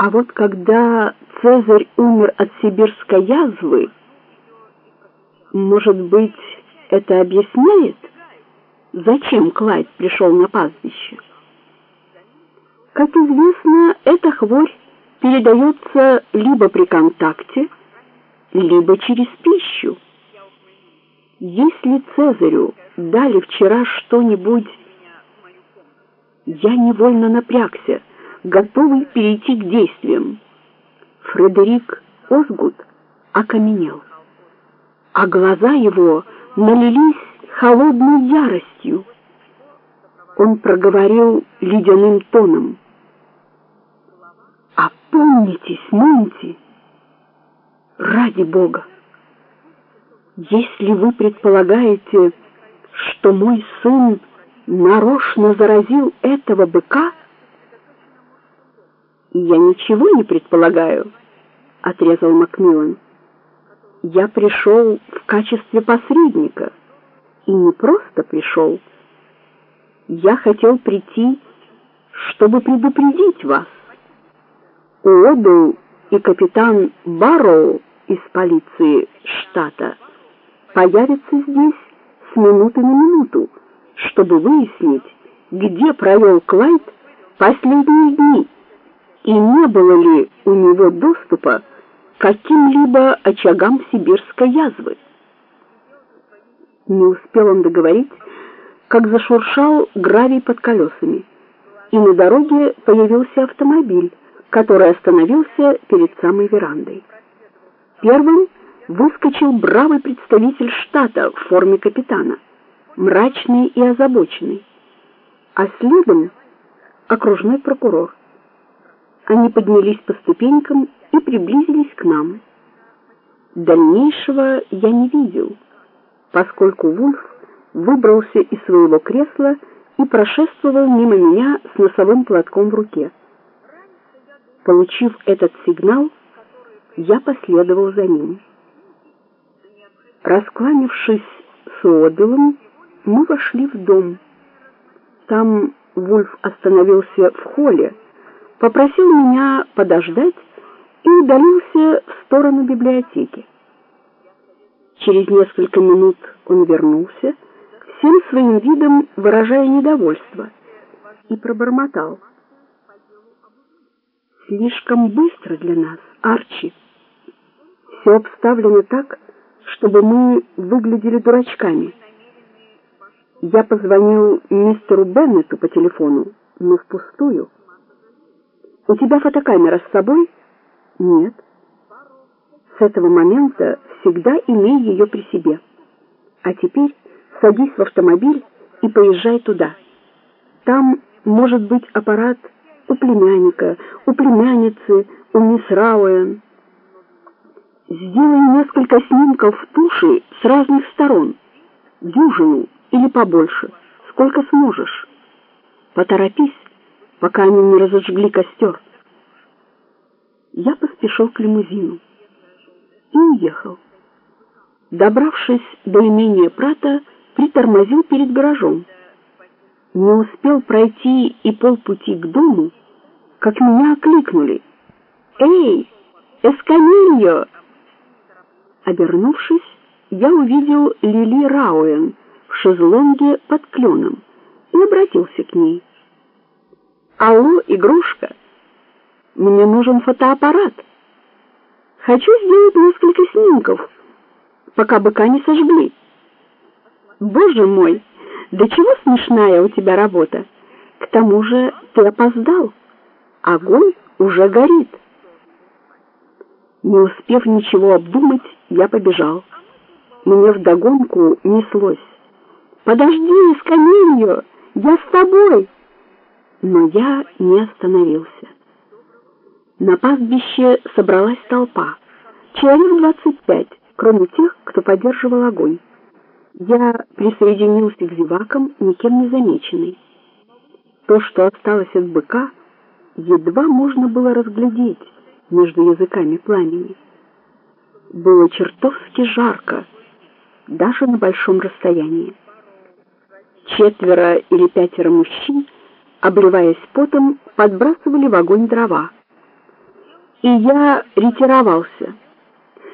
А вот когда Цезарь умер от сибирской язвы, может быть, это объясняет, зачем Клайд пришел на пастбище? Как известно, эта хворь передается либо при контакте, либо через пищу. Если Цезарю дали вчера что-нибудь, я невольно напрягся, готовый перейти к действиям. Фредерик Озгуд окаменел, а глаза его налились холодной яростью. Он проговорил ледяным тоном: «Опомнитесь, Монти! Ради Бога! Если вы предполагаете, что мой сын нарочно заразил этого быка...» «Я ничего не предполагаю», — отрезал Макмиллан. «Я пришел в качестве посредника, и не просто пришел. Я хотел прийти, чтобы предупредить вас. Уодл и капитан Барроу из полиции штата появятся здесь с минуты на минуту, чтобы выяснить, где провел Клайд последние дни, и не было ли у него доступа к каким-либо очагам сибирской язвы». Не успел он договорить, как зашуршал гравий под колесами, и на дороге появился автомобиль, который остановился перед самой верандой. Первым выскочил бравый представитель штата в форме капитана, мрачный и озабоченный, а следом окружной прокурор. Они поднялись по ступенькам и приблизились к нам. Дальнейшего я не видел, поскольку Вульф выбрался из своего кресла и прошествовал мимо меня с носовым платком в руке. Получив этот сигнал, я последовал за ним. Раскланявшись с Уодлом, мы вошли в дом. Там Вульф остановился в холле, попросил меня подождать и удалился в сторону библиотеки. Через несколько минут он вернулся, всем своим видом выражая недовольство, и пробормотал: «Слишком быстро для нас, Арчи. Все обставлено так, чтобы мы выглядели дурачками. Я позвонил мистеру Беннету по телефону, но впустую. У тебя фотокамера с собой?» «Нет». «С этого момента всегда имей ее при себе. А теперь садись в автомобиль и поезжай туда. Там может быть аппарат у племянника, у племянницы, у мисс Рауэн. Сделай несколько снимков туши с разных сторон, дюжину или побольше, сколько сможешь. Поторопись, пока они не разожгли костер». Я поспешил к лимузину и уехал. Добравшись до имения Прата, притормозил перед гаражом. Не успел пройти и полпути к дому, как меня окликнули: «Эй, Эскамильо!» Обернувшись, я увидел Лили Рауэн в шезлонге под кленом и обратился к ней: «Алло, игрушка, мне нужен фотоаппарат. Хочу сделать несколько снимков, пока быка не сожгли». «Боже мой, да чего смешная у тебя работа! К тому же ты опоздал. Огонь уже горит». Не успев ничего обдумать, я побежал. Мне вдогонку неслось: «Подожди, Эскамильо, я с тобой!» Но я не остановился. На пастбище собралась толпа, человек 25, кроме тех, кто поддерживал огонь. Я присоединился к зевакам, никем не замеченный. То, что осталось от быка, едва можно было разглядеть между языками пламени. Было чертовски жарко, даже на большом расстоянии. 4 или 5 мужчин, обливаясь потом, подбрасывали в огонь дрова. и я ретировался.